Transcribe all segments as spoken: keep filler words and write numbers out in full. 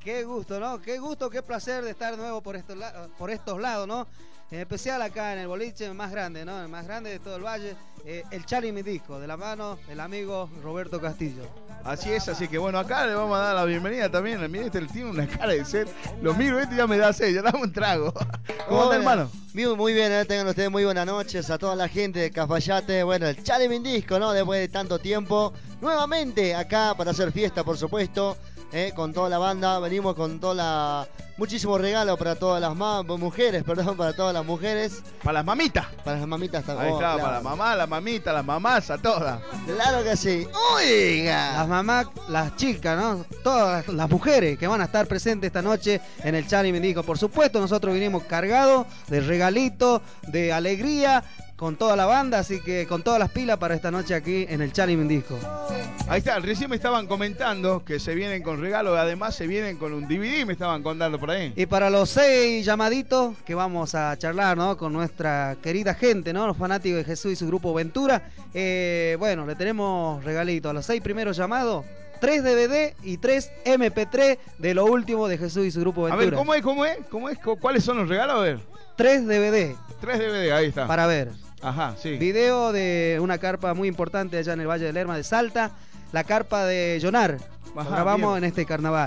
Qué gusto, ¿no? Qué gusto, qué placer de estar de nuevo por estos, por estos lados, ¿no? En especial acá en el boliche más grande, ¿no? El más grande de todo el valle, eh, el Chali Mindisco, de la mano del amigo Roberto Castillo. Así es, así que bueno, acá le vamos a dar la bienvenida también. Mira, este tiene una cara de sed. Lo miro, este ya me da sed, ya dame un trago. ¿Cómo anda, hermano? Muy, muy bien, ¿eh? Tengan ustedes muy buenas noches a toda la gente de Cafayate. Bueno, el Chali Mindisco, ¿no? Después de tanto tiempo, nuevamente acá para hacer fiesta, por supuesto. Eh, con toda la banda, venimos con toda la... muchísimos regalos para todas las ma... mujeres, perdón, para todas las mujeres. Para las mamitas. Para las mamitas también. Ahí Oh, está, claro. para la mamá, la mamita, las mamás, a todas. Claro que sí. Oiga. Las mamás, las chicas, ¿no? Todas las mujeres que van a estar presentes esta noche en el Chali Mindisco. Por supuesto, nosotros vinimos cargados de regalitos, de alegría, con toda la banda, así que con todas las pilas para esta noche aquí en el Chali Mindisco. Ahí está, recién me estaban comentando que se vienen con regalos, además se vienen con un D V D, me estaban contando por ahí. Y para los seis llamaditos que vamos a charlar, ¿no? Con nuestra querida gente, ¿no? Los fanáticos de Jesús y su grupo Ventura. Eh, bueno, le tenemos regalitos a los seis primeros llamados. Tres D V D y tres M P tres de lo último de Jesús y su grupo Ventura. A ver, ¿cómo es? ¿Cómo es? ¿Cómo es? ¿Cuáles son los regalos? A ver. Tres D V D. Tres D V D, ahí está. Para ver. Ajá, sí. Video de una carpa muy importante allá en el Valle del Lerma de Salta. La carpa de Jonar. Ajá, grabamos bien. en este carnaval.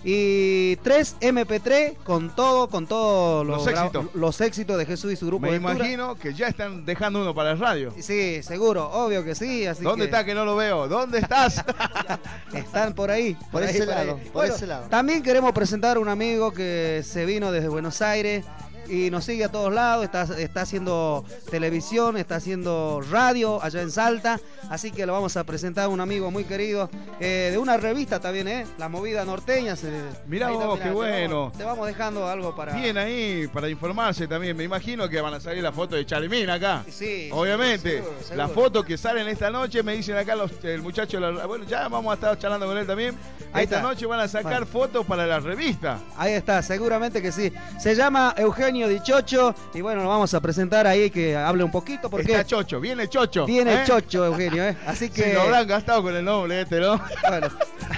Y tres M P tres con todo, con todos los, Los éxitos. los éxitos de Jesús y su grupo Me Ventura. imagino que ya están dejando uno para el radio. Sí, seguro, obvio que sí. Así ¿Dónde que está que no lo veo? ¿Dónde estás? están por ahí. Por ahí, ese por lado, ahí. por Bueno, ese lado. También queremos presentar a un amigo que se vino desde Buenos Aires y nos sigue a todos lados, está, está haciendo televisión, está haciendo radio allá en Salta, así que lo vamos a presentar a un amigo muy querido, eh, de una revista también, ¿eh? La Movida Norteña. Se, Mirá vos, está, qué te bueno. Vamos, te vamos dejando algo para... Bien ahí, para informarse también. Me imagino que van a salir la foto de Chalimín acá. Sí, obviamente. seguro, seguro. La foto que salen esta noche, me dicen acá los, el muchacho, la, bueno, ya vamos a estar charlando con él también. Ahí esta está. noche van a sacar Bueno. fotos para la revista. Ahí está, seguramente que sí. Se llama Eugenio Dichocho y bueno, lo vamos a presentar ahí que hable un poquito porque Está Chocho, viene Chocho. viene ¿eh? Chocho Eugenio, ¿eh? Así que Sí, lo habrán gastado con el nombre este, ¿no? bueno.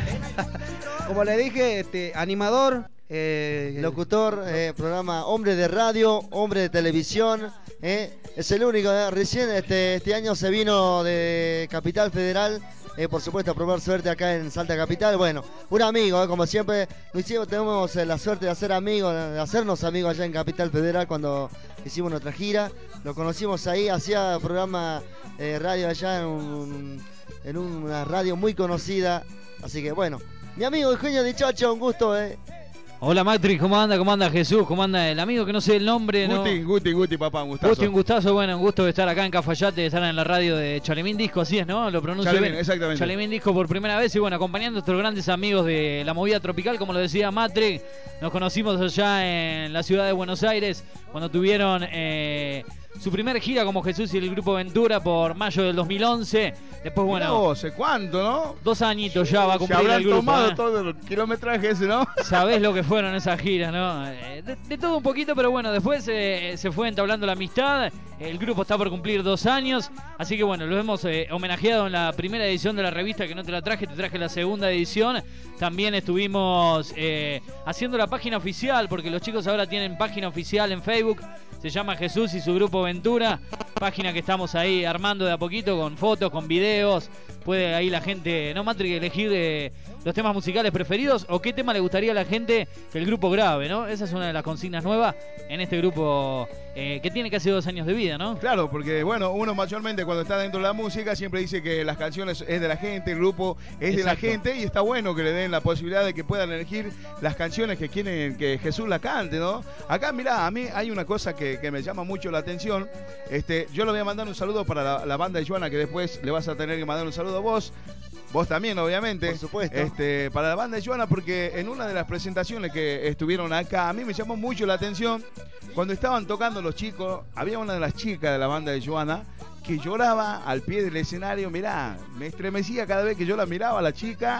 Como le dije, este animador, eh, Locutor, eh, programa hombre de radio, hombre de televisión, eh, es el único. Eh, recién este, este año se vino de Capital Federal, eh, por supuesto a probar suerte acá en Salta Capital. Bueno, un amigo, eh, como siempre, nos hicimos, tenemos eh, la suerte de hacer amigos, de hacernos amigos allá en Capital Federal cuando hicimos nuestra gira. Lo conocimos ahí, hacía programa eh, radio allá en, un, en una radio muy conocida. Así que bueno, mi amigo Eugenio Dichocho, un gusto, eh. Hola Matrix, ¿cómo anda? ¿Cómo anda Jesús? ¿Cómo anda el amigo que no sé el nombre? ¿no? Guti, Guti, Guti, papá, un gustazo. Gusti, un gustazo, bueno, un gusto de estar acá en Cafayate, de estar en la radio de Chalemín Disco, así es, ¿no? Lo pronuncio Chalemín, bien. exactamente. Chalemín Disco por primera vez y bueno, acompañando a estos grandes amigos de la movida tropical, como lo decía Matrix. Nos conocimos allá en la ciudad de Buenos Aires cuando tuvieron eh, su primer gira como Jesús y el grupo Ventura por mayo del dos mil once. Después, Mirá bueno, vos, ¿sé cuánto, no? dos añitos ya va a Se cumplir habrán el grupo. tomado ¿eh? todo el kilometraje ese, ¿no? Sabés lo que fueron esas giras, ¿no? Eh, De, de todo un poquito, pero bueno, después eh, se fue entablando la amistad. El grupo está por cumplir dos años. Así que bueno, los hemos eh, homenajeado en la primera edición de la revista, que no te la traje, te traje la segunda edición. También estuvimos eh, haciendo la página oficial, porque los chicos ahora tienen página oficial en Facebook. Se llama Jesús y su grupo Ventura. Página que estamos ahí armando de a poquito con fotos, con videos. Puede ahí la gente, ¿no, Matri, elegir eh, los temas musicales preferidos o qué tema le gustaría a la gente que el grupo grabe, ¿no? Esa es una de las consignas nuevas en este grupo eh, que tiene casi dos años de vida, ¿no? Claro, porque bueno, uno mayormente cuando está dentro de la música siempre dice que las canciones es de la gente, el grupo es de la Exacto. gente y está bueno que le den la posibilidad de que puedan elegir las canciones que quieren que Jesús la cante, ¿no? Acá, mirá, a mí hay una cosa que, que me llama mucho la atención. Este, yo le voy a mandar un saludo para la, la banda de Joana, que después le vas a tener que mandar un saludo a vos. Vos también, obviamente. Por supuesto. Este, para la banda de Joana, porque en una de las presentaciones que estuvieron acá, a mí me llamó mucho la atención. Cuando estaban tocando los chicos, había una de las chicas de la banda de Joana que lloraba al pie del escenario. Mirá, me estremecía cada vez que yo la miraba a la chica.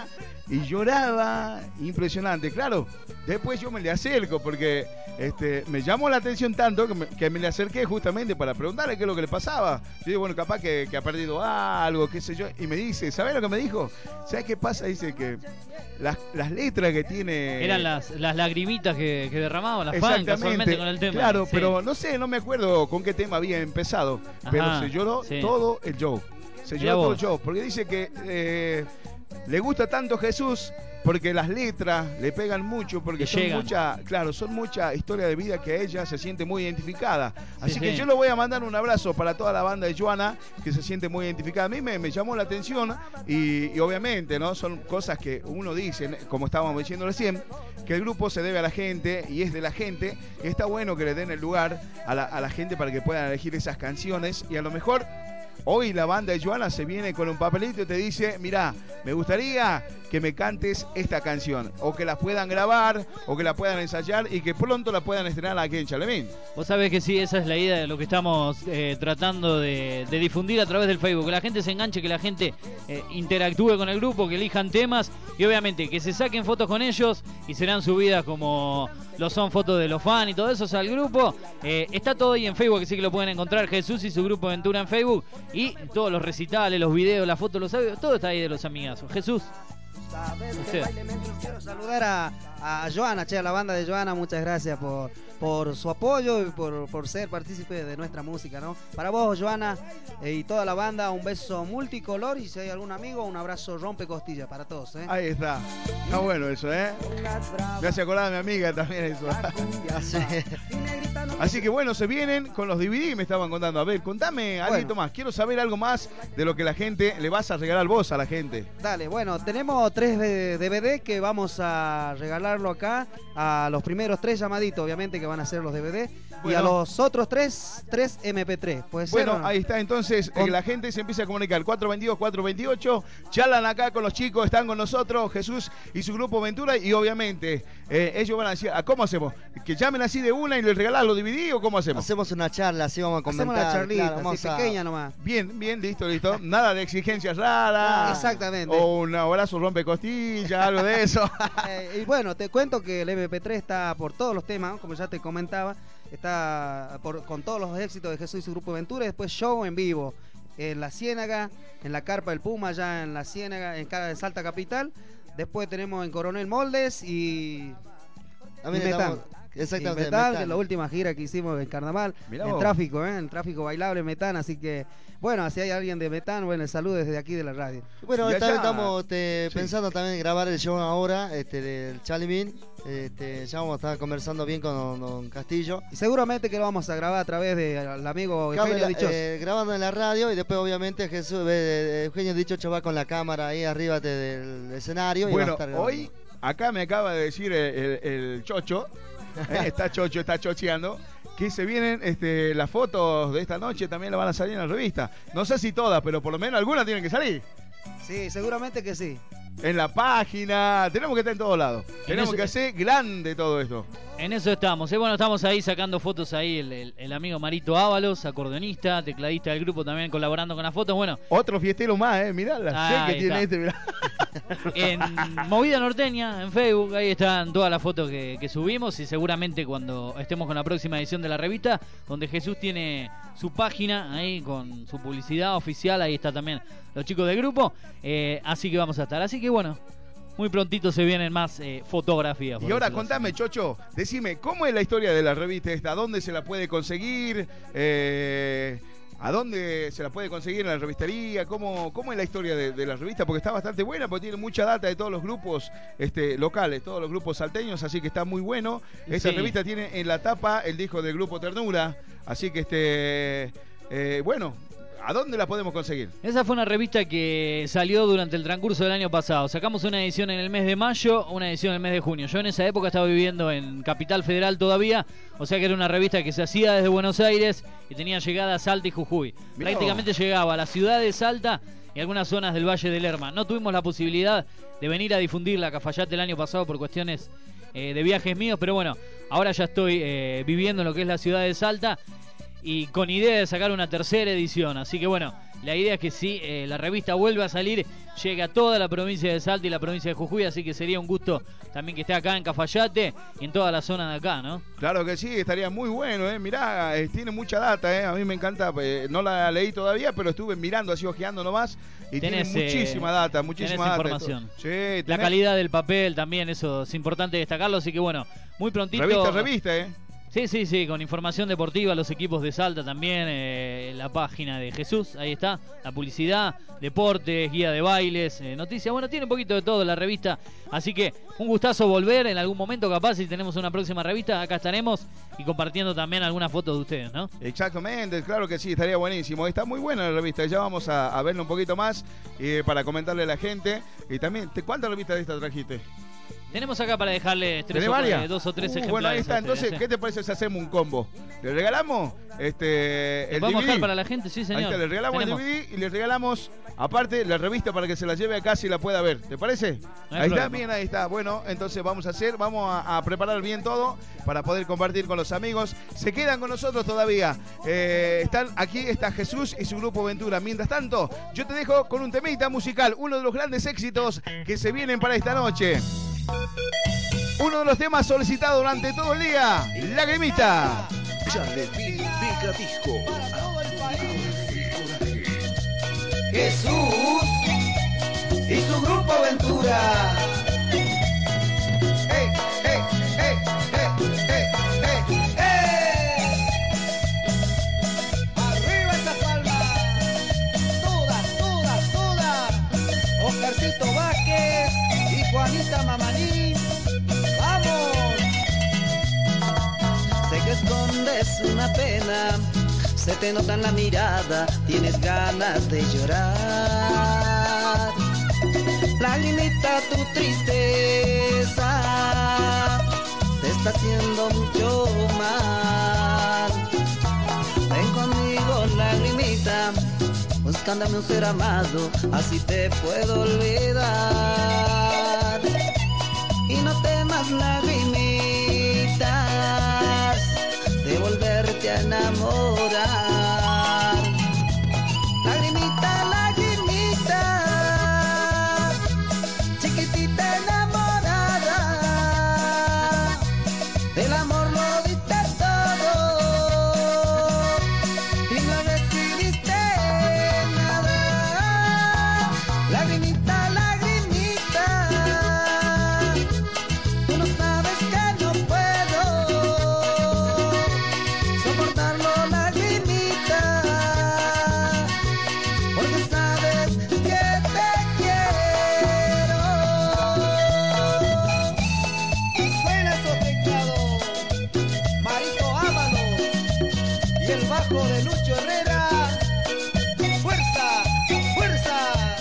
y lloraba, impresionante. Claro, después yo me le acerco porque este, me llamó la atención tanto que me, que me le acerqué justamente para preguntarle qué es lo que le pasaba. Yo digo, bueno, capaz que, que ha perdido algo, qué sé yo. Y me dice, ¿sabes lo que me dijo? ¿Sabes qué pasa? Dice que las, las letras que tiene... Eran las, las lagrimitas que, que derramaban las fans casualmente con el tema. Claro, sí. pero no sé, no me acuerdo con qué tema había empezado. Ajá, pero se lloró sí. todo el show. Se Mirá lloró todo el vos. show. Porque dice que eh, le gusta tanto Jesús porque las letras le pegan mucho, porque Le son llegan. mucha, claro, son mucha historia de vida que ella se siente muy identificada. Así Sí, que sí. yo le voy a mandar un abrazo para toda la banda de Joana, que se siente muy identificada. A mí me, me llamó la atención y, y obviamente, ¿no? Son cosas que uno dice, como estábamos diciendo recién, que el grupo se debe a la gente y es de la gente, y está bueno que le den el lugar a la, a la gente para que puedan elegir esas canciones, y a lo mejor hoy la banda de Joana se viene con un papelito y te dice, mirá, me gustaría que me cantes esta canción, o que la puedan grabar, o que la puedan ensayar y que pronto la puedan estrenar aquí en Chalemín. Vos sabés que sí, esa es la idea de lo que estamos eh, tratando de, de difundir a través del Facebook, que la gente se enganche, que la gente eh, interactúe con el grupo, que elijan temas y obviamente que se saquen fotos con ellos y serán subidas como lo son fotos de los fans y todo eso, o sea, el grupo eh, está todo ahí en Facebook, así que lo pueden encontrar, Jesús y su grupo Aventura en Facebook, y todos los recitales, los videos, las fotos, los audios, todo está ahí de los amigazos. Jesús. Usted. Quiero saludar a, a Joana, che, a la banda de Joana, muchas gracias por, por su apoyo y por, por ser partícipe de nuestra música, ¿no? Para vos, Joana, eh, y toda la banda, un beso multicolor, y si hay algún amigo, un abrazo rompe costillas para todos, ¿eh? Ahí está. Está bueno eso, ¿eh? Me hace acordar a mi amiga también eso. Así que bueno, se vienen con los D V D, me estaban contando. A ver, contame algo Bueno. más. Quiero saber algo más de lo que la gente le vas a regalar vos a la gente. Dale, bueno, tenemos tres D V D que vamos a regalarlo acá a los primeros tres llamaditos, obviamente, que van a ser los D V D. Bueno. Y a los otros tres, tres M P tres. ¿Puede ser, Bueno, o no? ahí está entonces, Con- eh, la gente se empieza a comunicar. cuatro veintidós, cuatro veintiocho, charlan acá con los chicos, están con nosotros, Jesús y su grupo Ventura, y obviamente eh, ellos van a decir, ¿a ¿cómo hacemos? ¿Que llamen así de una y les regalan los D V D o cómo hacemos? Hacemos una charla, así vamos a comentar. Hacemos una charlita, claro, así vamos a- pequeña nomás. Bien, bien, listo, listo. Nada de exigencias raras. Exactamente. O un abrazo rompe costilla, algo de eso. Eh, y bueno, te cuento que el M P tres está por todos los temas, ¿no? Como ya te comentaba, está por, con todos los éxitos de Jesús y su grupo Ventura, y después show en vivo en la Ciénaga, en la Carpa del Puma, allá en la Ciénaga, en Cara de Salta Capital. Después tenemos en Coronel Moldes y, También y Metán. estamos- exactamente, Y Metán, Metán. que es la última gira que hicimos en Carnaval, Mirá en vos. tráfico, ¿eh? En tráfico bailable Metán, así que, bueno, si hay alguien de Metán, bueno, el saludo desde aquí de la radio. Bueno, Y esta allá- vez estamos este, Sí. pensando también en grabar el show ahora este, del Chalemín. Este, ya vamos a estar conversando bien con Don Castillo. Y seguramente que lo vamos a grabar a través del amigo Cabe Eugenio la- Dichoso. eh, grabando en la radio y después obviamente Jesús eh, Eugenio Dichoso va con la cámara ahí arriba de- del escenario y va a Bueno, estar grabando. hoy acá me acaba de decir el, el- el Chocho, ¿eh? está Chocho, está chocheando, que se vienen este, las fotos de esta noche, también la van a salir en la revista. No sé si todas, pero por lo menos algunas tienen que salir. Sí, seguramente que sí. En la página, tenemos que estar en todos lados. Tenemos eso- que hacer grande todo esto. En eso estamos, ¿eh? Bueno, estamos ahí sacando fotos ahí, el, el- el amigo Marito Ábalos, acordeonista, tecladista del grupo, también colaborando con las fotos. Bueno, Otro fiestero más, ¿eh? Mirá la Ah, sed que ahí tiene está. este, mirá. en Movida Norteña, en Facebook, ahí están todas las fotos que, que subimos y seguramente cuando estemos con la próxima edición de la revista, donde Jesús tiene su página ahí con su publicidad oficial, ahí está también los chicos del grupo, eh, así que vamos a estar. Así que bueno, muy prontito se vienen más eh, fotografías. por Y ahora decirlo así. contame, Chocho, decime, ¿cómo es la historia de la revista esta? ¿Dónde se la puede conseguir? Eh, ¿A dónde se la puede conseguir en la revistería? ¿Cómo, cómo es la historia de, de la revista? Porque está bastante buena, porque tiene mucha data de todos los grupos este, locales, todos los grupos salteños, así que está muy bueno. Esta Sí. revista tiene en la tapa el disco del grupo Ternura, así que este, eh, bueno, ¿a dónde la podemos conseguir? Esa fue una revista que salió durante el transcurso del año pasado. Sacamos una edición en el mes de mayo, una edición en el mes de junio. Yo en esa época estaba viviendo en Capital Federal todavía, o sea que era una revista que se hacía desde Buenos Aires y tenía llegada a Salta y Jujuy. Mirá Prácticamente llegaba a la ciudad de Salta y algunas zonas del Valle del Lerma. No tuvimos la posibilidad de venir a difundirla a Cafayate el año pasado por cuestiones eh, de viajes míos, pero bueno, ahora ya estoy eh, viviendo en lo que es la ciudad de Salta. y con idea de sacar una tercera edición. Así que bueno, la idea es que si eh, la revista vuelve a salir, llegue a toda la provincia de Salta y la provincia de Jujuy, así que sería un gusto también que esté acá en Cafayate y en toda la zona de acá, ¿no? Claro que sí, estaría muy bueno, ¿eh? Mirá, eh, tiene mucha data, ¿eh? A mí me encanta, eh, no la leí todavía, pero estuve mirando así, ojeando nomás, y tenés, tiene muchísima eh, data, muchísima data. Información. Sí, tenés... La calidad del papel también, eso es importante destacarlo, así que bueno, muy prontito. Revista, revista, ¿eh? Sí, sí, sí, con información deportiva, los equipos de Salta también, eh, la página de Jesús, ahí está, la publicidad, deportes, guía de bailes, eh, noticias, bueno, tiene un poquito de todo la revista, así que un gustazo volver en algún momento, capaz si tenemos una próxima revista, acá estaremos y compartiendo también algunas fotos de ustedes, ¿no? Exactamente, claro que sí, estaría buenísimo, está muy buena la revista, ya vamos a, a verla un poquito más eh, para comentarle a la gente, y también, ¿cuántas revistas de esta trajiste? Tenemos acá para dejarles tres o, eh, dos o tres uh, ejemplares. Bueno, ahí está. Entonces, ustedes, ¿qué te parece si hacemos un combo? ¿Le regalamos este, el vamos D V D? A dejar para la gente, sí, señor. Ahí está, le regalamos Tenemos. el D V D y le regalamos, aparte, la revista para que se la lleve a casa y la pueda ver. ¿Te parece? No ahí problema. está, bien, ahí está. Bueno, entonces vamos a hacer, vamos a, a preparar bien todo para poder compartir con los amigos. Se quedan con nosotros todavía. Eh, están aquí, está Jesús y su grupo Ventura. Mientras tanto, yo te dejo con un temita musical, uno de los grandes éxitos que se vienen para esta noche. Uno de los temas solicitados durante todo el día, Lagrimita. Jesús y su grupo Aventura. ¡Hey, hey, hey, hey, hey, hey, hey! ¡Arriba esas palmas! ¡Todas, todas, todas! Oscarcito Vázquez y Juanita Mamaní. ¡Vamos! Sé que escondes una pena, se te nota en la mirada, tienes ganas de llorar. Lagrimita, tu tristeza te está haciendo mucho mal. Ven conmigo, lagrimita, buscándome un ser amado, así te puedo olvidar. Y no temas, lagrimitas, de volverte a enamorar. Lagrimita, lagrimita, chiquitita enamorada, del amor lo diste todo y no recibiste nada. Lagrimita, lagrimita, tú no sabes que no puedo soportarlo, lagrimita, porque sabes que te quiero. Y suena esos teclados, Marito Ábalos y el bajo de Lucho Herrera. ¡Fuerza, fuerza!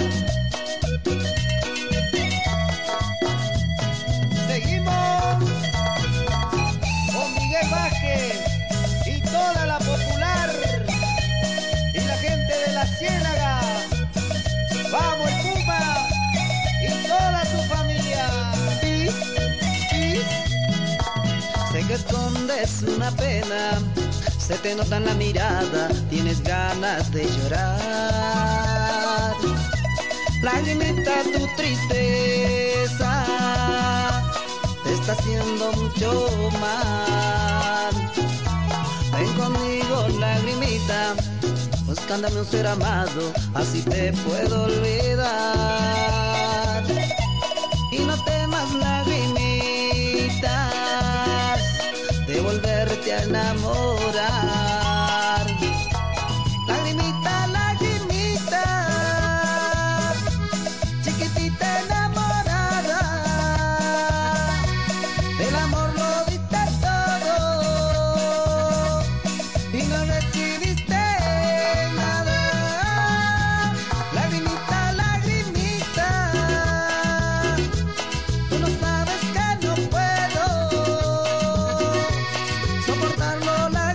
Seguimos con Miguel Vázquez y toda la popular y la gente de la Ciénaga. Vamos el Puma y toda su familia. Pis, pis. Sé que escondes una pena, se te nota en la mirada, tienes ganas de llorar. Lagrimita, tu tristeza te está haciendo mucho mal. Ven conmigo, lagrimita, buscándome un ser amado, así te puedo olvidar. Y no temas, lagrimitas, de volverte a enamorar. Lagrimita, lagrimita, chiquitita enamorada, del amor lo diste todo y no recibiste nada. Lagrimita, lagrimita, tú no sabes que no puedo soportarlo, lagrimita.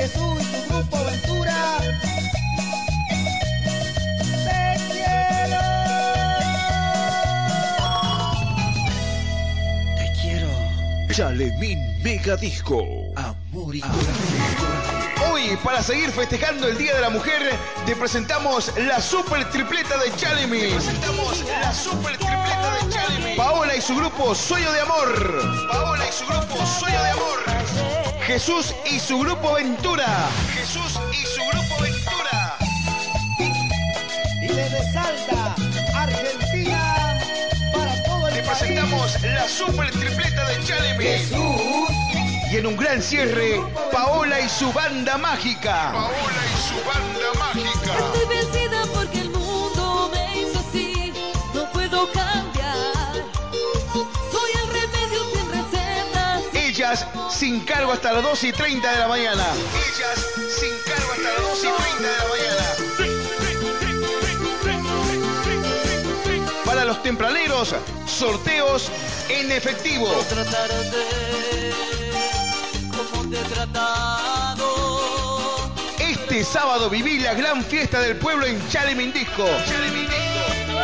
Jesús y su grupo Aventura. Te quiero. Te quiero. Chalemín Mega Disco. Amor y coraje. Hoy, para seguir festejando el Día de la Mujer, te presentamos la super tripleta de Chalemín. Te presentamos la super tripleta de Chalemín. Paola y su grupo Sueño de Amor. Paola y su grupo Sueño de Amor. Jesús y su grupo Ventura. Jesús y su grupo Ventura. Y desde Salta, Argentina, para todo el Te país. presentamos la super tripleta de Chalemín. Jesús. Y en un gran cierre, Paola y su banda mágica. Paola y su banda mágica. Estoy vencida porque el mundo me hizo así. No puedo cambiar. Soy el remedio sin recetas. Ellas sin cargo hasta las doce y treinta de la mañana. Ellas sin cargo hasta las doce y treinta de la mañana. Para los tempraneros, sorteos en efectivo. Tratarte como te he tratado. Este sábado viví la gran fiesta del pueblo en Chalemín Disco. Chalemín Disco.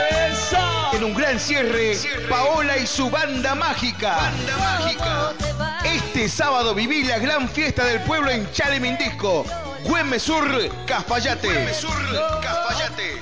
En un gran cierre, Paola y su banda mágica. Banda mágica. Este sábado viví la gran fiesta del pueblo en Chalemín Disco. Güemes Sur, Cafayate. Güemes Sur, Cafayate.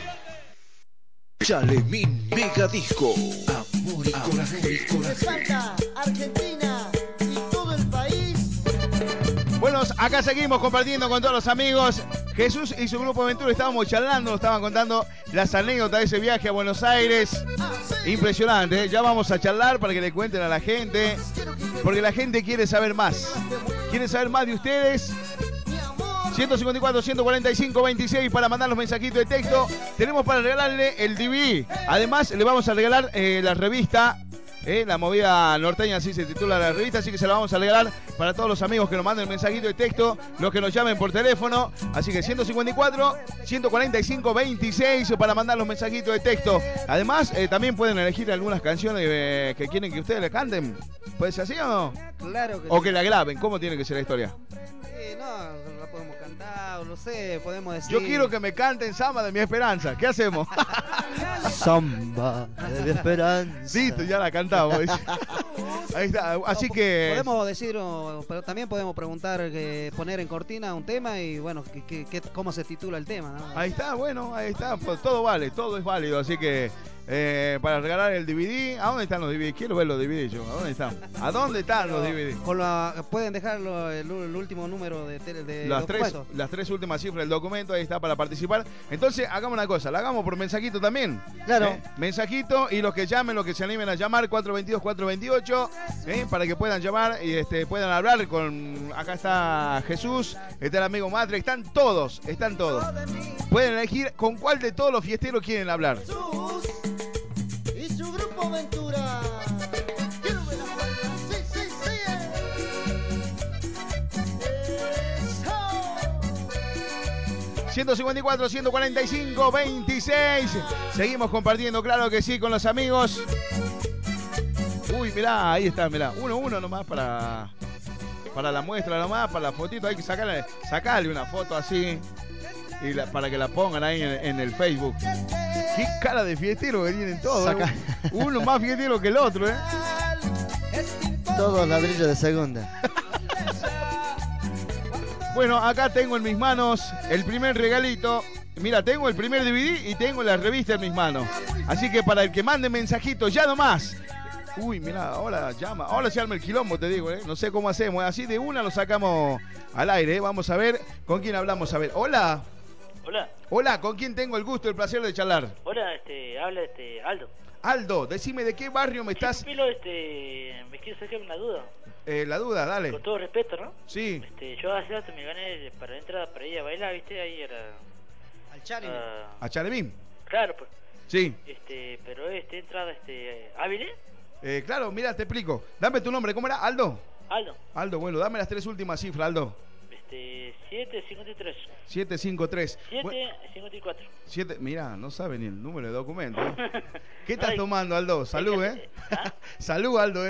Chalemín Mega Disco. Amor y coraje. De Salta, Argentina y todo el país. Bueno, acá seguimos compartiendo con todos los amigos. Jesús y su grupo Aventura estábamos charlando, nos estaban contando las anécdotas de ese viaje a Buenos Aires. Impresionante, ¿eh? Ya vamos a charlar para que le cuenten a la gente, porque la gente quiere saber más. Quiere saber más de ustedes. ciento cincuenta y cuatro, ciento cuarenta y cinco, veintiséis para mandar los mensajitos de texto. Tenemos para regalarle el D V D. Además, le vamos a regalar eh, la revista. Eh, la movida norteña, así se titula la revista, así que se la vamos a regalar para todos los amigos que nos manden el mensajito de texto, los que nos llamen por teléfono. Así que ciento cincuenta y cuatro, ciento cuarenta y cinco, veintiséis para mandar los mensajitos de texto. Además, eh, también pueden elegir algunas canciones eh, que quieren que ustedes le canten. ¿Puede ser así o no? Claro que O sí. que la graben. ¿Cómo tiene que ser la historia? Sí, no, la podemos cantar, no sé, podemos decir. Yo quiero que me canten Samba de mi esperanza. ¿Qué hacemos? Samba de mi esperanza. Listo, ya la cantamos. Ahí está. Así O que podemos decir, o- pero también podemos preguntar, que poner en cortina un tema y bueno, que, que- que- cómo se titula el tema, ¿no? ahí está, bueno, ahí está. Pues todo vale, todo es válido. Así que eh, para regalar el D V D, ¿a dónde están los D V D? Quiero ver los D V D yo. ¿A dónde están? ¿A dónde están los D V D? Con la, pueden dejarlo el, el último número de, tele- de Las tres, documento. las tres últimas cifras del documento, ahí está para participar. Entonces, hagamos una cosa, la hagamos por mensajito también. Claro. ¿Eh? Mensajito y los que llamen, los que se animen a llamar, cuatro dos dos, cuatro dos ocho, ¿eh? Para que puedan llamar y este, puedan hablar con... Acá está Jesús, está el amigo Matre, están todos, están todos. Pueden elegir con cuál de todos los fiesteros quieren hablar. Jesús y su grupo Ventura. Quiero ver la fuerza. Sí, sí, sí. Eso. ciento cincuenta y cuatro, ciento cuarenta y cinco, veintiséis. Seguimos compartiendo, claro que sí, con los amigos. Uy, mirá, ahí está, mirá. Uno, uno nomás para, para la muestra nomás, para la fotito. Hay que sacarle, sacarle una foto así y la- para que la pongan ahí en, en el Facebook. Qué cara de fiestero que tienen todos. Saca- ¿eh? Uno más fiestero que el otro, ¿eh? Todos ladrillos de segunda. Bueno, acá tengo en mis manos el primer regalito. Mira, tengo el primer D V D y tengo la revista en mis manos. Así que para el que mande mensajitos, ya nomás. Uy, mira, ahora llama. Ahora se arma el quilombo, te digo, ¿eh? No sé cómo hacemos. Así de una lo sacamos al aire, ¿eh? Vamos a ver con quién hablamos. A ver, hola. Hola, Hola, ¿con quién tengo el gusto, el placer de charlar? hola, este, habla este Aldo. Aldo, decime de qué barrio me estás... Sí, Pilo, este, me quiero sacar una duda. Eh, la duda, dale. Con todo respeto, ¿no? Sí. Este, yo hace rato me gané para la entrada para ir a bailar, ¿viste? Ahí era... Al Chalemín. ah, ¿A Chalemín? claro, pues. Sí. Este, pero este, entrada, este, ¿Ávile? Eh, claro, mira, te explico. Dame tu nombre, ¿cómo era? Aldo. Aldo. Aldo, bueno, dame las tres últimas cifras, Aldo. Este, siete cincuenta y tres. siete cinco tres. siete cincuenta y cuatro. siete, mira, no sabe ni el número de documento. ¿Eh? ¿Qué No, estás hay- tomando, Aldo? Salud, que- ¿eh? ¿Ah? Salud, Aldo, ¿eh?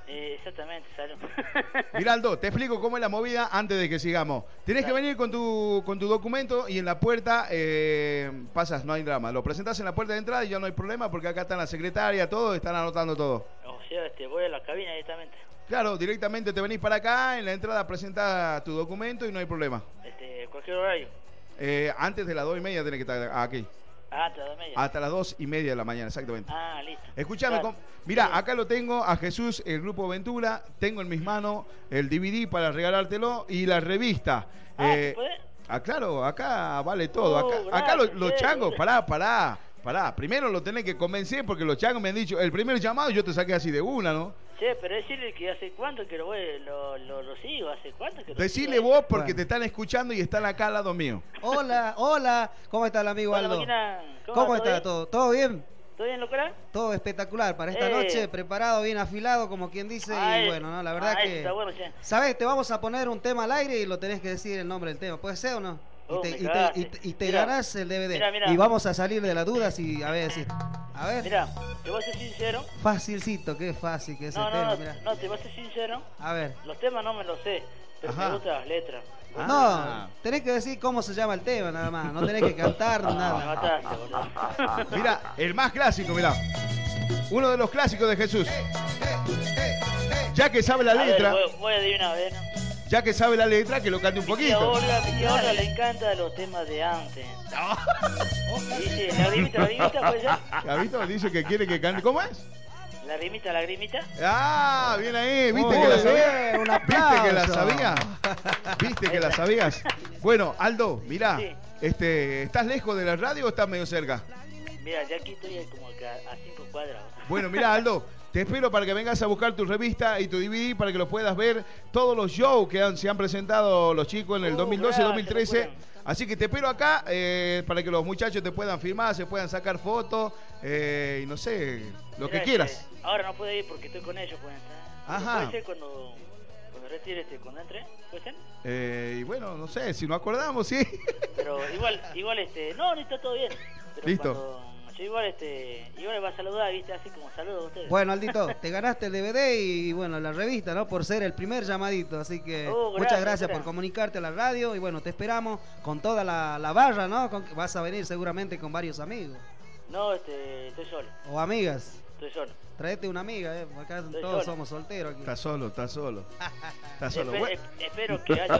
Eh, exactamente, salud. Mirá, Aldo, te explico cómo es la movida antes de que sigamos. Tenés que venir con tu, con tu documento y en la puerta eh, pasas, no hay drama. Lo presentás en la puerta de entrada y ya no hay problema porque acá está la secretaria, todo, están anotando todo. O sea, este, voy a la cabina directamente. Claro, directamente te venís para acá, en la entrada presentás tu documento y no hay problema. Este, cualquier horario. Eh, antes de las dos y media tenés que estar aquí. Ah, hasta las media. Hasta las dos y media de la mañana, exactamente. Ah, listo. Escuchame, Claro. com- mirá, acá lo tengo a Jesús, el grupo Ventura, tengo en mis manos el D V D para regalártelo y la revista. Ah, Eh, ¿se puede? ah, claro, acá vale todo. Oh, Acá, gracias, acá los, los che, changos, boludo. pará, pará, pará. Primero lo tenés que convencer porque los changos me han dicho, el primer llamado yo te saqué así de una, ¿no? Che, pero decirle que hace cuánto que lo, voy, lo, lo, lo sigo, hace cuánto que lo Decile sigo. vos porque Bueno. te están escuchando y están acá al lado mío. Hola, hola. ¿Cómo está el amigo Hola, Aldo? máquina. ¿Cómo, ¿Cómo, está bien? todo? ¿Todo bien? ¿Todo bien, locura? Todo espectacular para esta Eh. noche, preparado, bien afilado, como quien dice. Ah, y eh. bueno, no, la verdad Ah, eso que. está bueno, che. ¿Sabes? Te vamos a poner un tema al aire y lo tenés que decir el nombre del tema. ¿Puede ser o no? Oh, y te, me y te, cagaste. y te- y te Mira, ganás el D V D. mira, mira. Y vamos a salir de las dudas y a ver si. A ver. Mira, te voy a ser sincero. Facilcito, qué fácil que es No, el no, tema, no, mira. no, te voy a ser sincero. A ver. Los temas no me los sé, pero Ajá. me gustan las letras. Ah. No, tenés que decir cómo se llama el tema nada más. No tenés que cantar Me nada. mataste, boludo. Mira, el más clásico, mirá. Uno de los clásicos de Jesús. Ya que sabe la A ver, letra, voy, voy a adivinar, a ver. ya que sabe la letra, que lo cante un Mi tía poquito. Olga, mi tía Olga le encantan los temas de antes. Dice, la rimita, la rimita, ¿puede ser? ¿Has visto? Dice que quiere que cante. ¿Cómo es? La rimita, la rimita. Ah, bien ahí, viste Muy que la bien, sabías. un ¿Viste que la aplauso. sabías? ¿Viste que la sabías? Bueno, Aldo, mirá, Sí. este, ¿estás lejos de la radio o estás medio cerca? Mira, ya aquí estoy como que a, a cinco cuadras. Bueno, mirá, Aldo, te espero para que vengas a buscar tu revista y tu D V D para que los puedas ver todos los shows que han- se han presentado los chicos en el Uh, dos mil doce, dos mil trece. gracias, locura. Así que te espero acá eh, para que los muchachos te puedan filmar, se puedan sacar fotos eh, y no sé, lo que Mira, quieras. este, ahora no puedo ir porque estoy con ellos, pues. ¿eh? Ajá. ¿Puede ser cuando, cuando retire este, cuando entre? ¿Puede ser? Eh, y bueno, no sé, si nos acordamos, sí. Pero igual, igual, este, no, no está todo bien. Pero Listo. cuando yo igual, este, igual le va a saludar, viste, así como saludo a ustedes. Bueno, Aldito, te ganaste el D V D y bueno, la revista, ¿no? Por ser el primer llamadito. Así que Oh, muchas gracias, gracias gracias. por comunicarte a la radio y bueno, te esperamos con toda la, la barra, ¿no? Con- vas a venir seguramente con varios amigos No, este, estoy solo, o amigas. estoy solo. Traete una amiga, ¿eh? Acá Estoy todos solo. somos solteros aquí. Está solo, está solo. Está solo. Espe- Bueno, esp- espero que haya,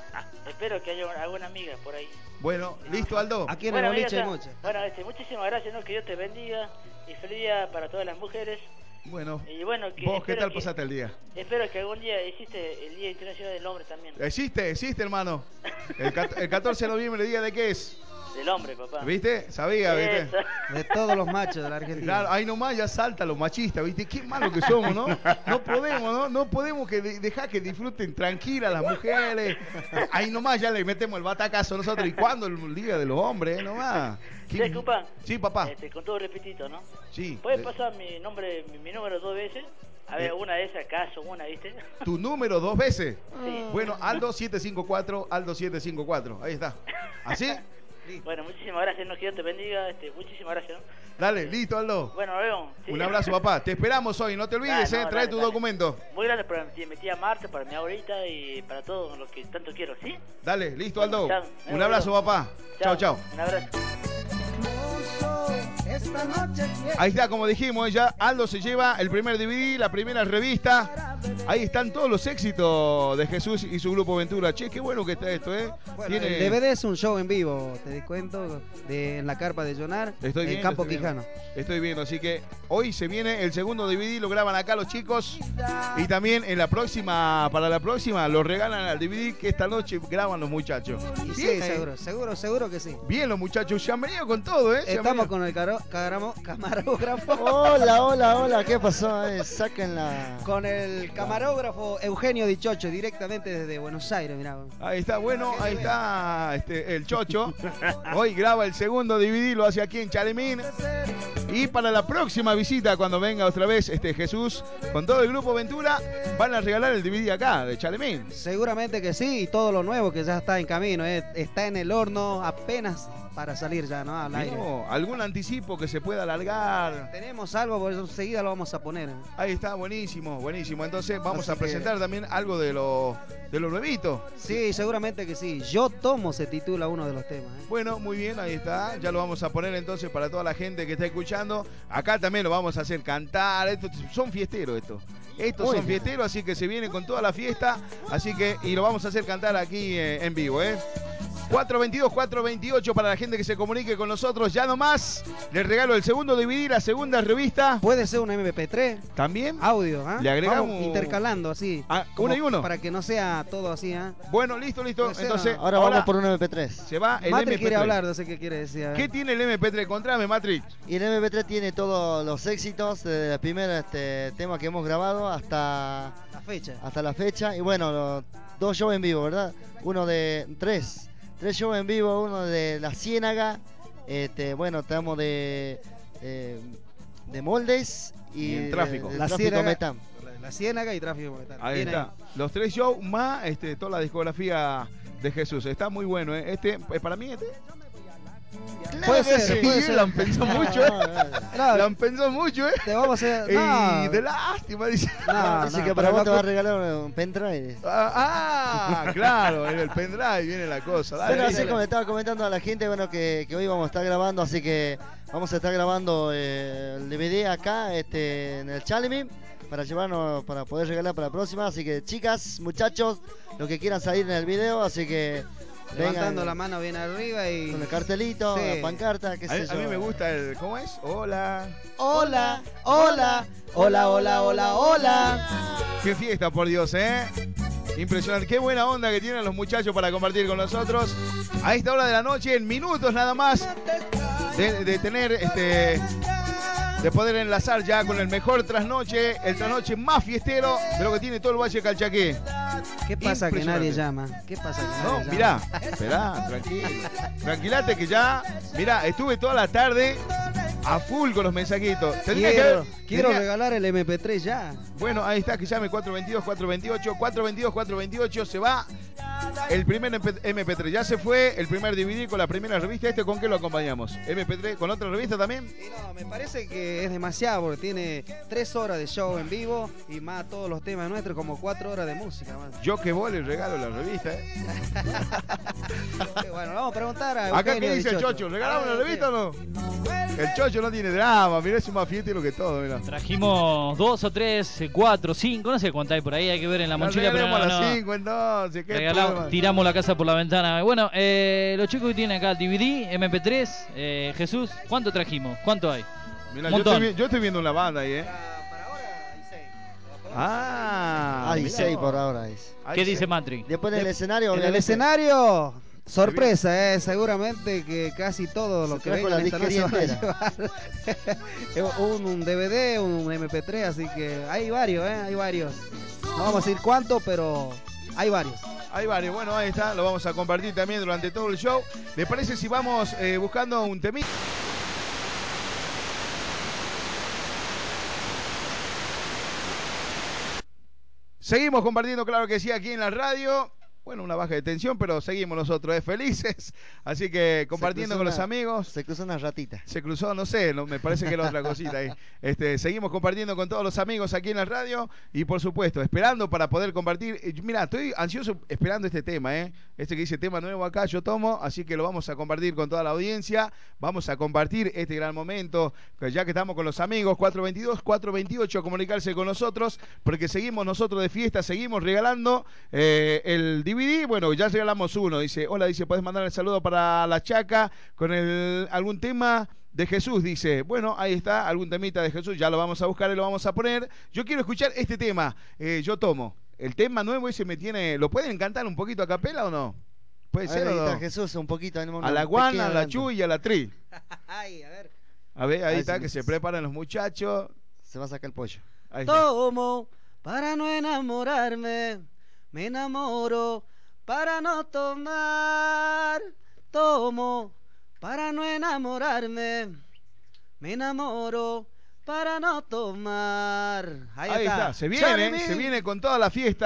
espero que haya alguna amiga por ahí. bueno, listo, Aldo. Aquí en Bueno, el boliche hay amiga, muchas. bueno, este, muchísimas gracias, ¿no? Que Dios te bendiga y feliz día para todas las mujeres. Bueno, Y bueno, que ¿vos qué espero tal que- pasaste el día? Espero que algún día existe el Día Internacional del Hombre también. Existe, existe, hermano. El, cat- el catorce de noviembre, ¿día de qué es? Del hombre, papá. ¿Viste? Sabía, ¿viste? Eso. De todos los machos de la Argentina. Claro, ahí nomás ya salta los machistas, ¿viste? Qué malo que somos, ¿no? No podemos, ¿no? No podemos que de- dejar que disfruten tranquilas las mujeres. Ahí nomás ya le metemos el batacazo nosotros. ¿Y cuándo el día de los hombres, eh? Nomás. ¿Sí, disculpa? Sí, papá. Este, con todo repetito, ¿no? Sí. ¿Puedes Eh, pasar mi nombre, mi, mi número dos veces? A ver, Eh. una de esas, acaso, una, ¿viste? Tu número dos veces. Sí. Bueno, Aldo siete cinco cuatro, Aldo siete cinco cuatro. Ahí está. ¿Así? Bueno, muchísimas gracias, no que Dios te bendiga, este, muchísimas gracias, ¿no? Dale, listo, Aldo. Bueno, nos vemos. Sí. Un abrazo, papá. Te esperamos hoy. No te olvides, Ah, no, ¿eh? Trae dale, tu dale. documento. Muy grande para mi tía, mi tía Marta, para mi abuelita y para todos los que tanto quiero, ¿sí? Dale, listo, Bueno, Aldo. chao. Un abrazo, papá. Chao, chao. Un abrazo. Ahí está, como dijimos, ya Aldo se lleva el primer D V D, la primera revista. Ahí están todos los éxitos de Jesús y su grupo Ventura. Che, qué bueno que está esto, ¿eh? Bueno, Tiene- el D V D es un show en vivo, te cuento, de, en la carpa de Jonar, Estoy en viendo, Campo estoy viendo. Quijano. Estoy viendo, así que hoy se viene el segundo D V D, lo graban acá los chicos. Y también en la próxima, para la próxima, lo regalan al D V D que esta noche graban los muchachos. Y sí, Bien, eh. seguro, seguro, seguro que sí. Bien los muchachos, se han venido con todo, ¿eh? Se han Estamos venido. con el caro- caramo- camarógrafo. Hola, hola, hola, ¿qué pasó? Eh, saquen la... Con el camarógrafo Eugenio Dichocho, directamente desde Buenos Aires, mirá. Ahí está, bueno, ahí está este, el Chocho. Hoy graba el segundo D V D, lo hace aquí en Chalemín. Y para la próxima visita, cuando venga otra vez este Jesús, con todo el grupo Ventura, van a regalar el D V D acá, de Chalemín. Seguramente que sí, y todo lo nuevo que ya está en camino, eh, está en el horno, apenas para salir ya, ¿no? Al aire. No, algún anticipo que se pueda alargar. Tenemos algo, por eso enseguida lo vamos a poner. Ahí está, buenísimo, buenísimo. Entonces vamos Así a presentar que... también algo de lo, de lo nuevito. Sí, seguramente que sí. Yo tomo se titula uno de los temas. ¿eh? Bueno, muy bien, ahí está. Ya lo vamos a poner entonces para toda la gente que está escuchando. Acá también lo vamos a hacer cantar. Estos son fiesteros estos. Estos Muy son bien. fiesteros, así que se viene con toda la fiesta. Así que, y lo vamos a hacer cantar aquí eh, en vivo, ¿eh? cuatro veintidós, cuatro veintiocho para la gente que se comunique con nosotros. Ya nomás les regalo el segundo D V D, la segunda revista. Puede ser un M P tres. ¿También? Audio, ¿ah? Le agregamos- Vamos intercalando así. Ah, como uno y uno. Para que no sea todo así, ¿ah? Bueno, listo, listo. Puede ser, Entonces, ¿no? Ahora, vamos por un M P tres. se va el Matri M P tres. quiere hablar, no sé qué quiere decir. a ver. ¿Qué tiene el M P tres? Contame, Matrix. Y el M P tres tiene todos los éxitos desde el primer este, tema que hemos grabado hasta, La fecha. hasta la fecha. Y bueno, los dos shows en vivo, ¿verdad? Uno de tres. Tres shows en vivo, uno de La Ciénaga. Este, bueno, estamos de, eh, de Moldes y, Y en de- Tráfico. de La Tráfico Ciénaga. Metam. La, la Ciénaga y Tráfico Metal. Ahí Bien está. Los tres shows más este, toda la discografía de Jesús. Está muy bueno, ¿eh? Este, ¿es para mí este? Puede que ser, sí, puede ser. la han pensado mucho, ¿eh? No, La han pensado mucho, ¿eh? te vamos a hacer. Y No, de lástima, dice. no, Así no, que pero para vos te loco- va a regalar un pendrive. Ah, ah, claro, en el pendrive viene la cosa. Dale, Bueno, así dale. como le estaba comentando a la gente, bueno, que, que hoy vamos a estar grabando, así que vamos a estar grabando eh, el D V D acá este, en el Chalemy para llevarnos, para poder regalar para la próxima. Así que chicas, muchachos, los que quieran salir en el video, así que levantando vengan la mano bien arriba y. con el cartelito, Sí. la pancarta, qué A, sé a yo. mí me gusta el. ¿Cómo es? Hola. Hola, hola, hola, hola, hola, hola. Qué fiesta, por Dios, ¿eh? Impresionante. Qué buena onda que tienen los muchachos para compartir con nosotros. A esta hora de la noche, en minutos nada más, de, de tener este. De poder enlazar ya con el mejor trasnoche, el trasnoche más fiestero de lo que tiene todo el Valle Calchaquí. ¿Qué pasa que nadie Impresionante. llama? ¿Qué pasa que nadie No, llama? mirá, esperá, tranquilo. Tranquilate que ya, mirá, estuve toda la tarde a full con los mensajitos. Tendría que Quiero, haber- quiero tenía- regalar el M P tres ya. Bueno, ahí está, que llame cuatro veintidós, cuatro veintiocho, cuatro veintidós, cuatro veintiocho, se va el primer M P tres. Ya se fue el primer D V D con la primera revista. ¿Este con qué lo acompañamos? ¿M P tres con otra revista también? Y no, me parece que es demasiado porque tiene tres horas de show en vivo y más todos los temas nuestros, como cuatro horas de música. Man. Yo que vos le regalo la revista, ¿eh? Bueno, vamos a preguntar a Acá, Eugenio ¿qué dice el Dichocho. Chocho? ¿Regalamos Ah, la revista o no? El Chocho no tiene drama, mirá, es más fiestero que todo, mirá. Trajimos dos o tres, eh, cuatro, cinco, no sé cuántas hay por ahí, hay que ver en la La mochila, pero regalamos no, a las no. cinco entonces, qué Regalamos- problema. tiramos la casa por la ventana. Bueno, eh, los chicos que tienen acá D V D, M P tres, eh, Jesús, ¿cuánto trajimos? ¿Cuánto hay? Mirá, Un yo montón. estoy, vi- yo estoy viendo una banda ahí, ¿eh? Para ahora hay seis. Ah, Ah, mirá. dieciséis por ahora. dice. Ahí ¿Qué sí. dice Matri? Después en el escenario, En el obviamente, escenario, sorpresa, eh, seguramente que casi todo lo Se que trajo venga la esta noche disquería van a llevar un, un D V D, un M P tres, así que hay varios, eh, hay varios. No vamos a decir cuánto, pero hay varios. Hay varios, bueno, ahí está, lo vamos a compartir también durante todo el show. ¿Le parece si vamos eh, buscando un temita? Seguimos compartiendo, claro que sí, aquí en la radio. Bueno, una baja de tensión, pero seguimos nosotros eh, felices. Así que compartiendo cruzó con los una- amigos. se cruzó una ratita. Se cruzó, no sé, no, me parece que era otra cosita ahí. Este, seguimos compartiendo con todos los amigos aquí en la radio y por supuesto, esperando para poder compartir. Eh, Mira, estoy ansioso esperando este tema, ¿eh? Este que dice tema nuevo acá, yo tomo, así que lo vamos a compartir con toda la audiencia. Vamos a compartir este gran momento, que ya que estamos con los amigos, cuatro veintidós, cuatro veintiocho, a comunicarse con nosotros, porque seguimos nosotros de fiesta, seguimos regalando eh, el D V D. Bueno, ya regalamos uno. Dice, hola, dice, puedes mandar el saludo para la Chaca con el, algún tema de Jesús, dice. Bueno, ahí está, algún temita de Jesús, ya lo vamos a buscar y lo vamos a poner. Yo quiero escuchar este tema, eh, yo tomo. El tema nuevo ese me tiene, ¿lo pueden cantar un poquito a capela o no? ¿Puede A ser ver, ahí o está no? Jesús, un poquito. en un- A la un guana, pequeño a la adelanto. chu y a la tri. Ay, a ver. A ver, ahí Ahí está, se- que se preparan los muchachos. Se va a sacar el pollo. Ahí está. Tomo para no enamorarme, me enamoro para no tomar. Tomo para no enamorarme, me enamoro para no tomar. Ahí, Ahí está, se viene, Charlie se Mil. viene con toda la fiesta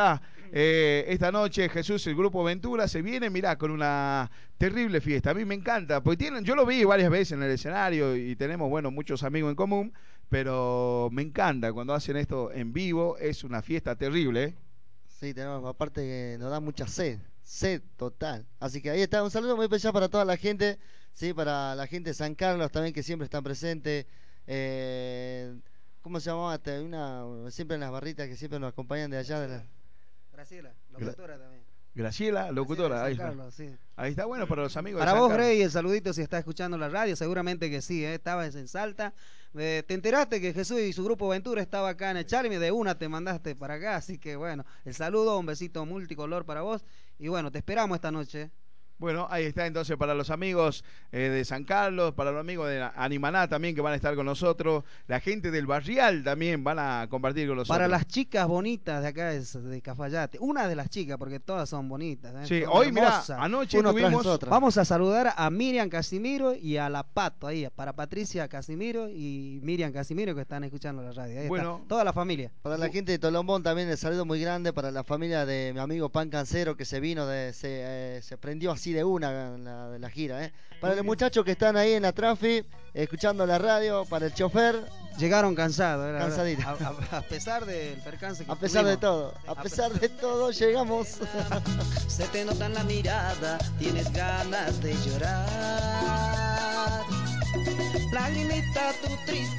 Eh, esta noche Jesús, el grupo Ventura, se viene, mirá, con una terrible fiesta. A mí me encanta, porque tienen, yo lo vi varias veces en el escenario y tenemos, bueno, muchos amigos en común, pero me encanta cuando hacen esto en vivo, es una fiesta terrible, ¿eh? Sí, tenemos, aparte que nos da mucha sed, sed total. Así que ahí está, un saludo muy especial para toda la gente, sí, para la gente de San Carlos también que siempre están presentes. Eh, ¿Cómo se llamaba? Hay una, siempre en las barritas que siempre nos acompañan de allá. De la... Graciela, locutora también. Graciela, locutora, Graciela de ahí San está. Carlos, sí. Ahí está, bueno, para los amigos Para de San vos, Carlos. Rey, el saludito si estás escuchando la radio, seguramente que sí, ¿eh? Estabas en Salta. Eh, te enteraste que Jesús y su grupo Ventura estaba acá en el Charme, de una te mandaste para acá, así que bueno, el saludo, un besito multicolor para vos y bueno, te esperamos esta noche. Bueno, ahí está entonces para los amigos eh, de San Carlos, para los amigos de Animaná también que van a estar con nosotros, la gente del Barrial también van a compartir con nosotros. Para las chicas bonitas de acá de, de Cafayate, una de las chicas, porque todas son bonitas. ¿eh? Sí, son hoy mirá, hermosas. anoche Uno tuvimos... tras otra. Vamos a saludar a Miriam Casimiro y a La Pato, ahí, para Patricia Casimiro y Miriam Casimiro que están escuchando la radio. Ahí bueno, está, toda la familia. Para la gente de Tolombón también el saludo muy grande, para la familia de mi amigo Pan Cancero que se vino, de, se, eh, se prendió así de una en la, de la gira. ¿eh? Para los muchachos que están ahí en la trafi, escuchando la radio, para el chofer. Llegaron cansados, cansaditos. A, a, a pesar del percance que A pesar tuvimos. de todo, a pesar de todo llegamos. Se te nota en la mirada, tienes ganas de llorar. Lagrimita, tu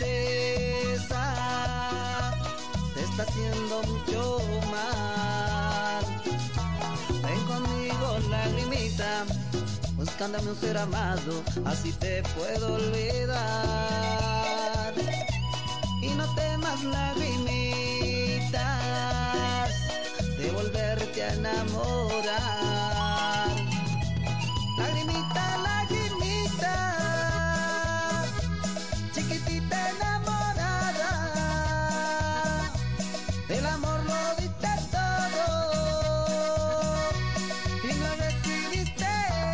tristeza te está haciendo mucho mal. Ven conmigo, lagrimita, buscándome un ser amado, así te puedo olvidar. Y no temas, lagrimitas, de volverte a enamorar. Lagrimita, lagrimita, chiquitita enamorada, del amor lo diste todo y no recibiste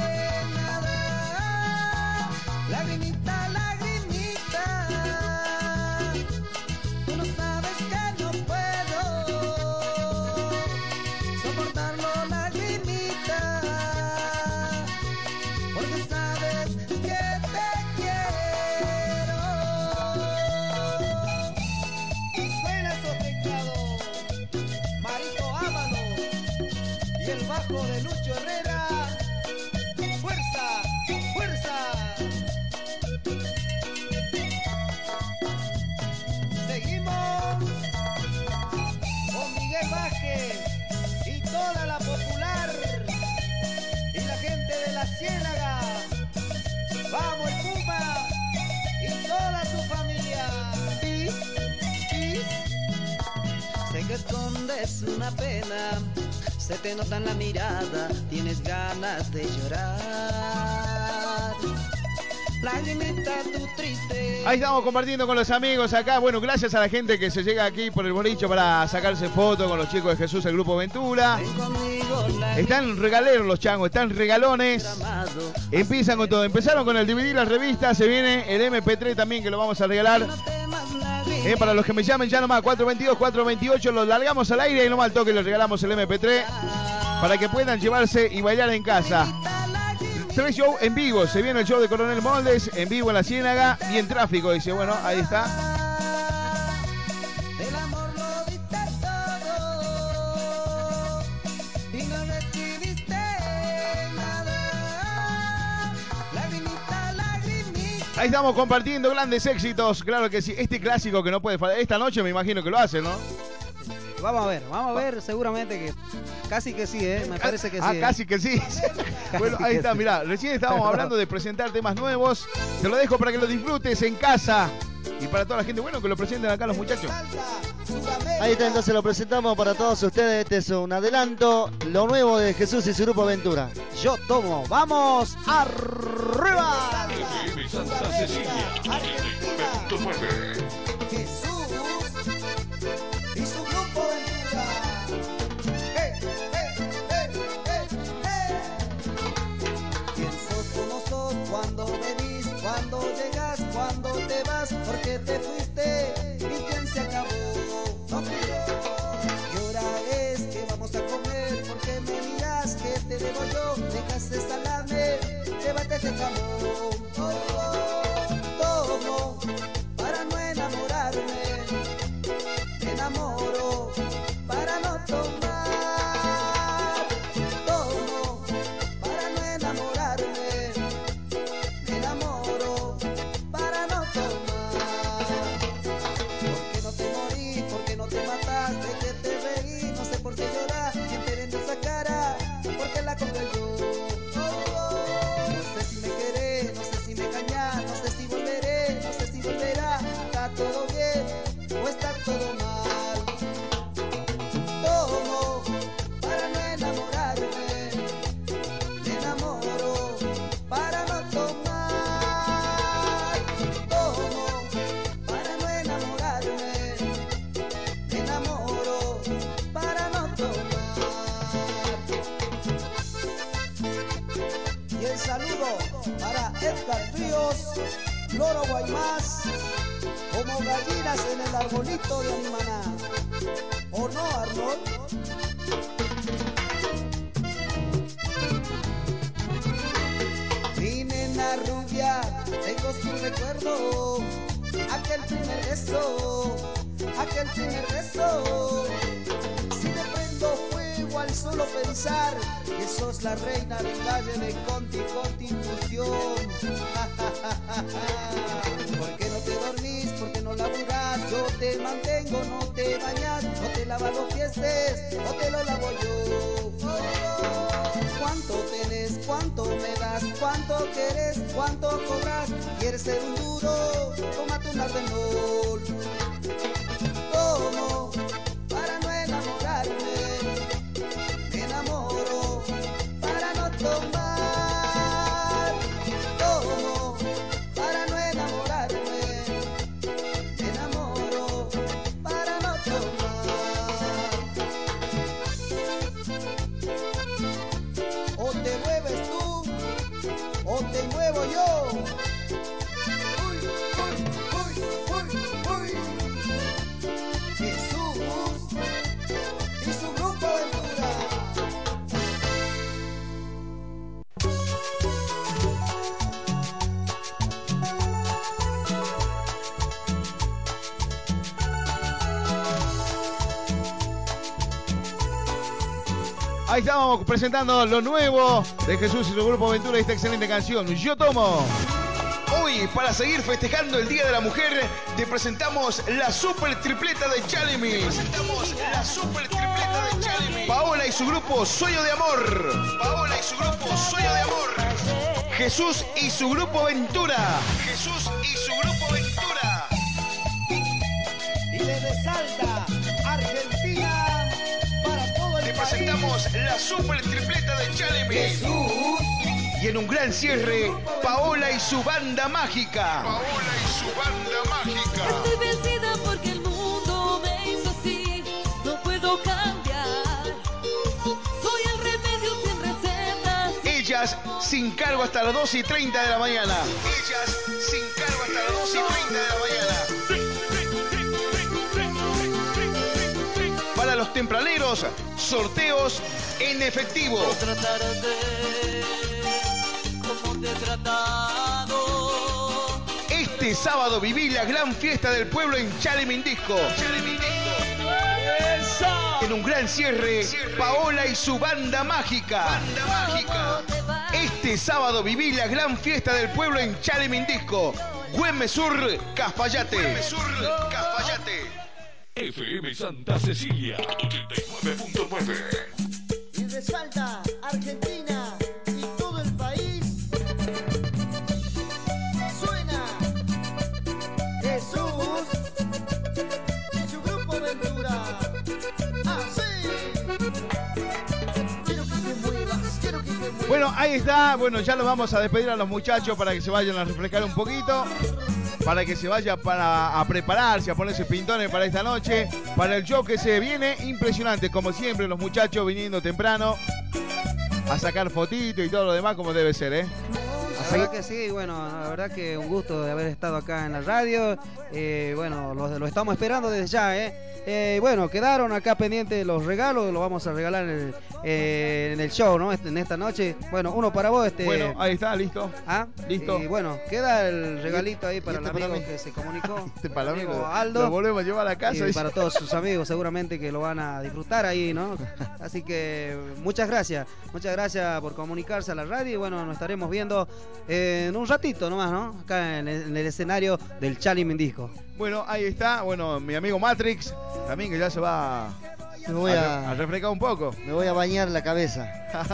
nada. Lagrimita, lagrimita, tú no sabes que no puedo soportarlo, lagrimita, porque sabes que te quiero. Y suena esos teclados, Marito Ábalos y el bajo de Lucho Herrera. ¡Fuerza! ¡Fuerza! Seguimos con Miguel Vázquez y toda la popular y la gente de la Ciénaga. Vamos el Puma y toda su familia. Pis, pis. Sé que escondes una pena, se te nota en la mirada, tienes ganas de llorar. Lagrimita, tu triste. Ahí estamos compartiendo con los amigos acá. Bueno, gracias a la gente que se llega aquí por el bolicho para sacarse fotos con los chicos de Jesús, el grupo Ventura. Están regaleros los changos, están regalones. Empiezan con todo. Empezaron con el D V D, las revistas. Se viene el M P tres también que lo vamos a regalar. Eh, para los que me llamen ya nomás, cuatro veintidós, cuatro veintiocho, los largamos al aire y nomás al toque les regalamos el M P tres para que puedan llevarse y bailar en casa. Tres shows en vivo, se viene el show de Coronel Moldes, en vivo en la Ciénaga y en tráfico, dice, bueno, ahí está. El amor lo diste todo y no recibiste nada. Lagrimita, lagrimita. Ahí estamos compartiendo grandes éxitos, claro que sí. Este clásico que no puede faltar, esta noche me imagino que lo hacen, ¿no? Vamos a ver, vamos a ver, seguramente que casi que sí, ¿eh? Me parece que ah, sí. Ah, casi que sí. Bueno, ahí está, mirá, recién estábamos hablando de presentar temas nuevos. Te lo dejo para que lo disfrutes en casa. Y para toda la gente, bueno, que lo presenten acá los muchachos. Ahí está, entonces lo presentamos para todos ustedes. Este es un adelanto, lo nuevo de Jesús y su grupo Ventura. Yo tomo, vamos arriba. F M Santa Cecilia, Momento nueve. Jesús y su grupo Ventura. ¡Hey, hey, hey, hey, hey! ¿Quién sos, cómo sos, cuándo venís, cuándo llegas, cuándo te vas, por qué te fuiste y quién se acabó? No pido. ¿Qué hora es que vamos a comer? loro guaymás, como gallinas en el arbolito de Animaná. ¿O no, Arnold? Mi nena rubia, tengo su recuerdo, aquel primer beso, aquel primer beso. Si me prendo fuego al solo pensar que sos la reina del valle de Conti Constitución. ¿Por qué no te dormís? ¿Por qué no laburás? Yo te mantengo, no te bañas, no te lavas los pies, o te lo lavo yo. ¿Cuánto tenés? ¿Cuánto me das? ¿Cuánto querés? ¿Cuánto cobras? ¿Quieres ser un duro? Tómate un Ardenol. ¿Cómo? Para no enamorarme. Me enamoro para no tomar. ¿Cómo? Para no enamorarme. Me enamoro para no tomar. O te mueves tú, o te muevo yo. Uy, uy, uy, uy, uy. Jesús y su grupo Ventura. Ahí estábamos presentando lo nuevo de Jesús y su grupo Ventura y esta excelente canción, Yo Tomo. Hoy, para seguir festejando el Día de la Mujer, te presentamos la super tripleta de Chalemis. Presentamos la super tripleta de Chalemis. Paola y su grupo Sueño de Amor. Paola y su grupo Sueño de Amor. Jesús y su grupo Ventura. Jesús y su grupo Ventura. Y desde Salta, Argentina, para todo el Te país. presentamos la super tripleta de Chalemis. Jesús. Y en un gran cierre, Paola y su banda mágica. Paola y su banda mágica. Estoy vencida porque el mundo me hizo así, no puedo cambiar. Soy el remedio sin receta. Ellas sin cargo hasta las dos y treinta de la mañana. Ellas sin cargo hasta las dos y treinta de la mañana. Para los tempraneros, sorteos en efectivo. Este sábado viví la gran fiesta del pueblo en Chalemindisco. En un gran cierre, Paola y su banda mágica. Banda mágica. Este sábado viví la gran fiesta del pueblo en Chalemindisco. Güemes Sur, Cafayate. Güemes Sur, Cafayate. F M Santa Cecilia, ochenta y nueve punto nueve. Y de Salta, Argentina y todo el país. Suena Jesús y su grupo Ventura. Así. Quiero que te muevas, quiero que te muevas. Bueno, ahí está. Bueno, ya los vamos a despedir a los muchachos para que se vayan a refrescar un poquito. Para que se vaya para a prepararse, a ponerse pintones para esta noche. Para el show que se viene, impresionante. Como siempre, los muchachos viniendo temprano a sacar fotitos y todo lo demás como debe ser, ¿eh? La verdad que sí, bueno, la verdad que un gusto de haber estado acá en la radio. Eh, bueno, lo, lo estamos esperando desde ya, ¿eh? Eh, bueno, quedaron acá pendientes los regalos, los vamos a regalar en el, eh, en el show, ¿no? Este, en esta noche. Bueno, uno para vos, este. Bueno, ahí está, listo. ¿Ah? Listo. Y bueno, queda el regalito ahí para ¿Y el este amigo para mí? que se comunicó. Este para mí amigo lo, Aldo. lo volvemos a llevar a casa. Y para todos sus amigos seguramente que lo van a disfrutar ahí, ¿no? Así que muchas gracias, muchas gracias por comunicarse a la radio y bueno, nos estaremos viendo en un ratito nomás, ¿no? Acá en el, en el escenario del Chalemindisco. Bueno, ahí está. Bueno, mi amigo Matrix, también que ya se va Me voy a, a, a refrescar un poco. me voy a bañar la cabeza.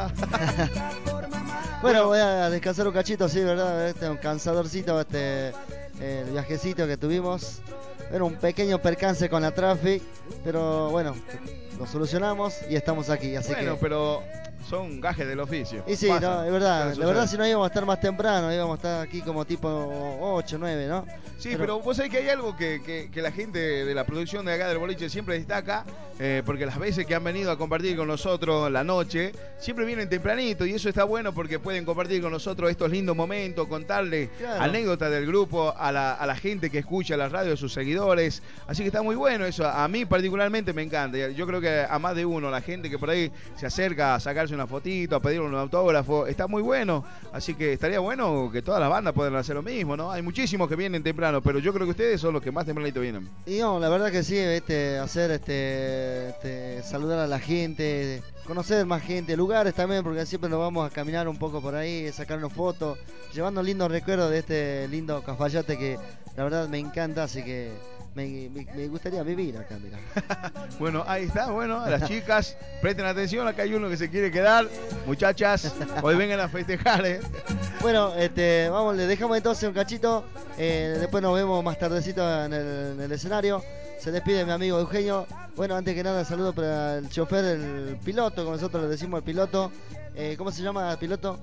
Bueno, voy a descansar un cachito, sí, ¿verdad? Este un cansadorcito, este el viajecito que tuvimos. Era un pequeño percance con la traffic, pero bueno, lo solucionamos y estamos aquí, así Bueno, que pero son gajes del oficio. Y sí, Pasan. no, es verdad. Eso La verdad, sucede. si no íbamos a estar más temprano, íbamos a estar aquí como tipo ocho, nueve, ¿no? Sí, pero, pero vos sabés que hay algo que, que, que la gente de la producción de acá del boliche siempre destaca, eh, porque las veces que han venido a compartir con nosotros la noche, siempre vienen tempranito y eso está bueno porque pueden compartir con nosotros estos lindos momentos, contarle Claro. anécdotas del grupo a la, a la gente que escucha la radio, a sus seguidores. Así que está muy bueno eso. A mí particularmente me encanta. Yo creo que a más de uno, la gente que por ahí se acerca a sacarse una fotito, a pedir un autógrafo, está muy bueno. Así que estaría bueno que todas las bandas puedan hacer lo mismo, ¿no? Hay muchísimos que vienen temprano, pero yo creo que ustedes son los que más tempranito vienen. Y no, la verdad que sí, este, hacer, este, este, saludar a la gente, conocer más gente, lugares también, porque siempre nos vamos a caminar un poco por ahí, sacarnos fotos, llevando lindos recuerdos de este lindo Cafayate que la verdad me encanta, así que me, me, me gustaría vivir acá, mira. Bueno, ahí está, bueno, las chicas, presten atención, acá hay uno que se quiere quedar. Muchachas, hoy vengan a festejar, ¿eh? Bueno, este, vamos, le dejamos entonces un cachito, eh, después nos vemos más tardecito en el, en el escenario. Se despide mi amigo Eugenio. Bueno, antes que nada, saludo para el chofer, el piloto, como nosotros le decimos el piloto. Eh, ¿Cómo se llama el piloto?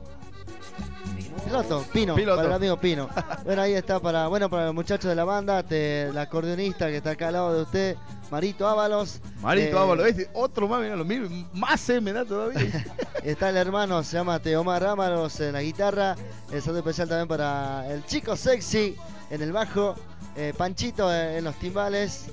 Piloto, Pino, Piloto. para el amigo Pino. Bueno, ahí está para, bueno, para los muchachos de la banda, te, la acordeonista que está acá al lado de usted, Marito Ábalos. Marito Eh, Ábalos, este, otro más, mirá, lo mismo, más se me da todavía. Está el hermano, se llama Teomar Ábalos en la guitarra. El saludo especial también para el chico sexy en el bajo, eh, Panchito en los timbales.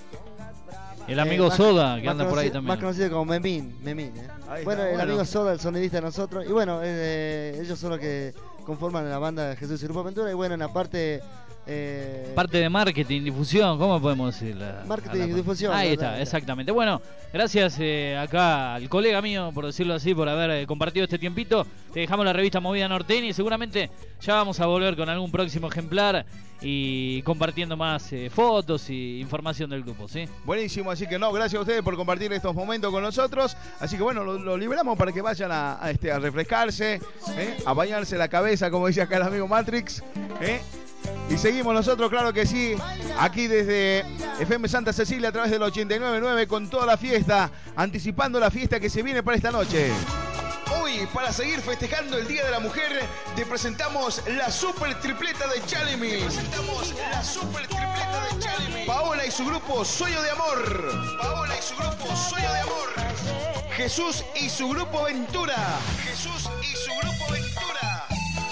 El amigo Eh, más- Soda, que más anda por ahí conocido- también. Más conocido como Memín. Memín eh. Ahí Bueno, está, el bueno. amigo Soda, el sonidista de nosotros. Y bueno, eh, ellos son los que conforman la banda de Jesús y Grupo Aventura. Y bueno, en la parte... eh, Parte de marketing, difusión, ¿cómo podemos decir? La- Marketing a la- y difusión, Ahí ¿verdad? está, exactamente. Bueno, gracias eh, acá al colega mío, por decirlo así, por haber eh, compartido este tiempito. Te dejamos la revista Movida Norteña y seguramente ya vamos a volver con algún próximo ejemplar y compartiendo más eh, fotos y información del grupo, ¿sí? Buenísimo, así que no, gracias a ustedes por compartir estos momentos con nosotros. Así que bueno, lo, lo liberamos para que vayan a, a, este, a refrescarse, ¿eh? A bañarse la cabeza, como dice acá el amigo Matrix, ¿eh? Y seguimos nosotros, claro que sí, aquí desde F M Santa Cecilia a través del ochenta y nueve punto nueve con toda la fiesta, anticipando la fiesta que se viene para esta noche. Hoy, para seguir festejando el Día de la Mujer, te presentamos la super tripleta de Chalimi. Te presentamos la super tripleta de Chalimi. Paola y su grupo Sueño de Amor. Paola y su grupo Sueño de Amor. Jesús y su grupo Ventura. Jesús y su grupo Ventura.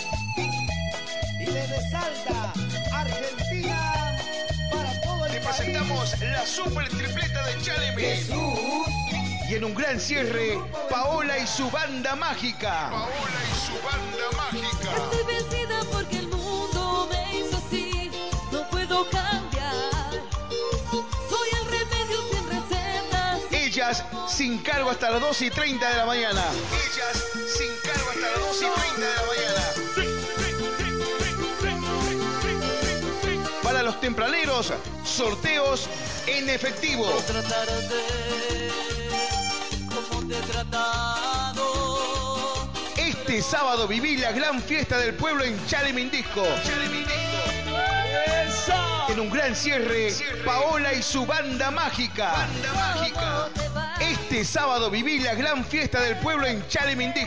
Y desde Salta, Argentina, para todo el Te país. presentamos la super tripleta de Chalimi. Jesús. Y en un gran cierre, Paola y su banda mágica. Paola y su banda mágica. Estoy vencida porque el mundo me hizo así, no puedo cambiar. Soy el remedio sin recetas. Ellas sin cargo hasta las doce y treinta de la mañana. Ellas sin cargo hasta las doce y treinta de la mañana. Para los tempraneros, sorteos en efectivo. Este sábado viví la gran fiesta del pueblo en Chalemindisco. En un gran cierre, Paola y su banda mágica. Banda mágica. Este sábado viví la gran fiesta del pueblo en Chalemindisco.